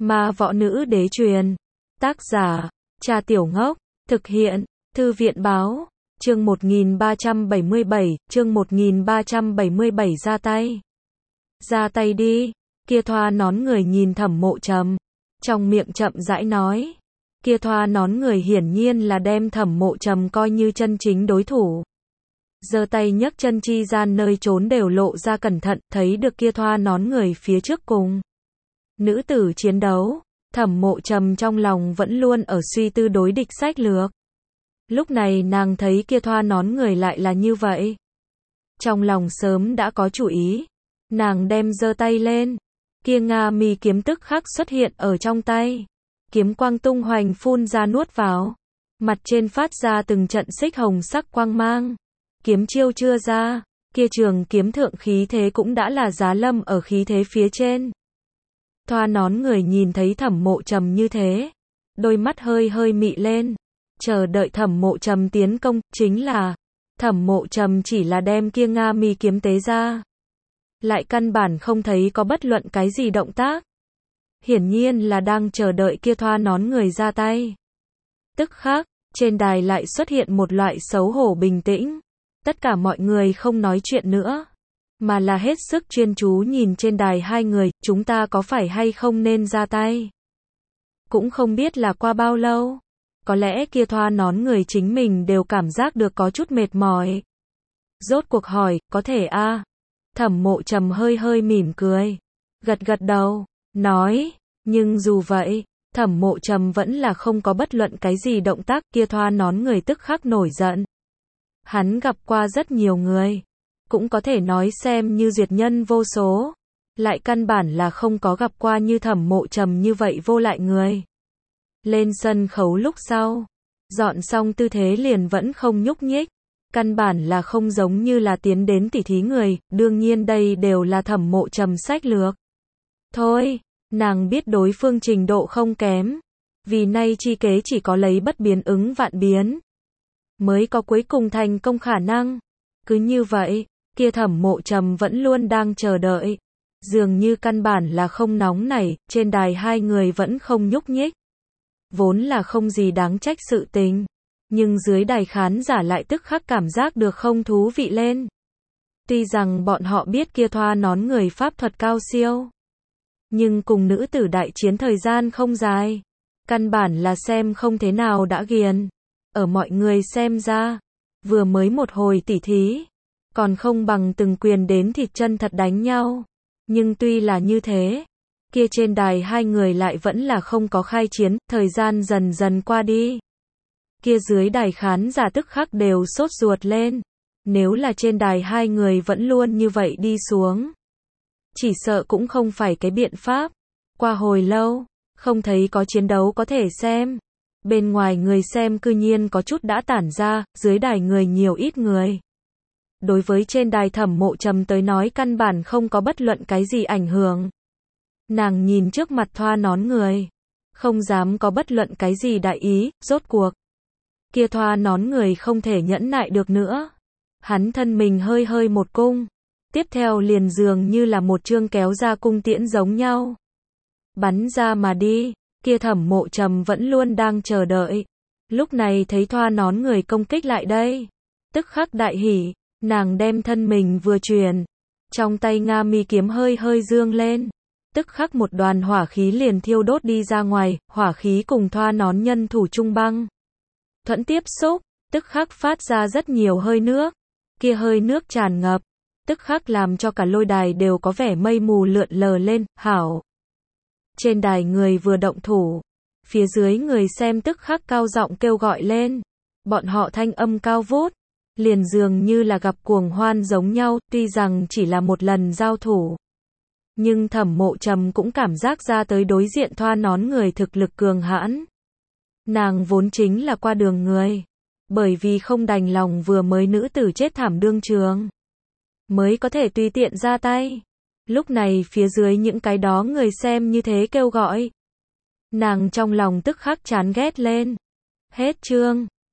Ma võ nữ đế truyền. Tác giả, Trà Tiểu Ngốc. Thực hiện, Thư viện báo. Chương 1377 ra tay. Ra tay đi. Kia thoa nón người nhìn Thẩm Mộ Trầm. Trong miệng chậm rãi nói. Kia thoa nón người hiển nhiên là đem Thẩm Mộ Trầm coi như chân chính đối thủ. Giơ tay nhấc chân chi gian nơi trốn đều lộ ra cẩn thận, thấy được kia thoa nón người phía trước cùng. Nữ tử chiến đấu, Thẩm Mộ Trầm trong lòng vẫn luôn ở suy tư đối địch sách lược. Lúc này nàng thấy kia thoa nón người lại là như vậy. Trong lòng sớm đã có chủ ý. Nàng đem giơ tay lên. Kia Nga mi kiếm tức khắc xuất hiện ở trong tay. Kiếm quang tung hoành phun ra nuốt vào. Mặt trên phát ra từng trận xích hồng sắc quang mang. Kiếm chiêu chưa ra. Kia trường kiếm thượng khí thế cũng đã là giá lâm ở khí thế phía trên. Thoa nón người nhìn thấy Thẩm Mộ Trầm như thế. Đôi mắt hơi hơi mị lên. Chờ đợi Thẩm Mộ Trầm tiến công, chính là Thẩm Mộ Trầm chỉ là đem kia Nga mi kiếm tế ra. Lại căn bản không thấy có bất luận cái gì động tác. Hiển nhiên là đang chờ đợi kia thoa nón người ra tay. Tức khắc, trên đài lại xuất hiện một loại xấu hổ bình tĩnh. Tất cả mọi người không nói chuyện nữa, mà là hết sức chuyên chú nhìn trên đài hai người, chúng ta có phải hay không nên ra tay. Cũng không biết là qua bao lâu. Có lẽ kia thoa nón người chính mình đều cảm giác được có chút mệt mỏi. Rốt cuộc hỏi, có thể a? Thẩm Mộ Trầm hơi hơi mỉm cười. Gật gật đầu, nói, nhưng dù vậy, Thẩm Mộ Trầm vẫn là không có bất luận cái gì động tác, kia thoa nón người tức khắc nổi giận. Hắn gặp qua rất nhiều người, cũng có thể nói xem như duyệt nhân vô số, lại căn bản là không có gặp qua như Thẩm Mộ Trầm như vậy vô lại người. Lên sân khấu lúc sau, dọn xong tư thế liền vẫn không nhúc nhích, căn bản là không giống như là tiến đến tỉ thí người, đương nhiên đây đều là Thẩm Mộ Trầm sách lược. Thôi, nàng biết đối phương trình độ không kém, vì nay chi kế chỉ có lấy bất biến ứng vạn biến, mới có cuối cùng thành công khả năng. Cứ như vậy, kia Thẩm Mộ Trầm vẫn luôn đang chờ đợi, dường như căn bản là không nóng nảy, trên đài hai người vẫn không nhúc nhích. Vốn là không gì đáng trách sự tình, nhưng dưới đài khán giả lại tức khắc cảm giác được không thú vị lên. Tuy rằng bọn họ biết kia thoa nón người pháp thuật cao siêu, nhưng cùng nữ tử đại chiến thời gian không dài, căn bản là xem không thế nào đã ghiền. Ở mọi người xem ra, vừa mới một hồi tỉ thí, còn không bằng từng quyền đến thịt chân thật đánh nhau. Nhưng tuy là như thế, kia trên đài hai người lại vẫn là không có khai chiến, thời gian dần dần qua đi. Kia dưới đài khán giả tức khắc đều sốt ruột lên. Nếu là trên đài hai người vẫn luôn như vậy đi xuống, chỉ sợ cũng không phải cái biện pháp. Qua hồi lâu, không thấy có chiến đấu có thể xem. Bên ngoài người xem cư nhiên có chút đã tản ra, dưới đài người nhiều ít người. Đối với trên đài Thẩm Mộ Trầm tới nói căn bản không có bất luận cái gì ảnh hưởng. Nàng nhìn trước mặt thoa nón người, không dám có bất luận cái gì đại ý, rốt cuộc. Kia thoa nón người không thể nhẫn nại được nữa. Hắn thân mình hơi hơi một cung, tiếp theo liền dường như là một chương kéo ra cung tiễn giống nhau. Bắn ra mà đi, kia Thẩm Mộ Trầm vẫn luôn đang chờ đợi. Lúc này thấy thoa nón người công kích lại đây, tức khắc đại hỉ, nàng đem thân mình vừa truyền, trong tay Nga mi kiếm hơi hơi dương lên. Tức khắc một đoàn hỏa khí liền thiêu đốt đi ra ngoài, hỏa khí cùng thoa nón nhân thủ trung băng thuẫn tiếp xúc, tức khắc phát ra rất nhiều hơi nước. Kia hơi nước tràn ngập, tức khắc làm cho cả lôi đài đều có vẻ mây mù lượn lờ lên, hảo. Trên đài người vừa động thủ, phía dưới người xem tức khắc cao giọng kêu gọi lên. Bọn họ thanh âm cao vút, liền dường như là gặp cuồng hoan giống nhau, tuy rằng chỉ là một lần giao thủ. Nhưng Thẩm Mộ Trầm cũng cảm giác ra tới đối diện thoa nón người thực lực cường hãn. Nàng vốn chính là qua đường người, bởi vì không đành lòng vừa mới nữ tử chết thảm đương trường, mới có thể tùy tiện ra tay. Lúc này phía dưới những cái đó người xem như thế kêu gọi, nàng trong lòng tức khắc chán ghét lên. Hết chương.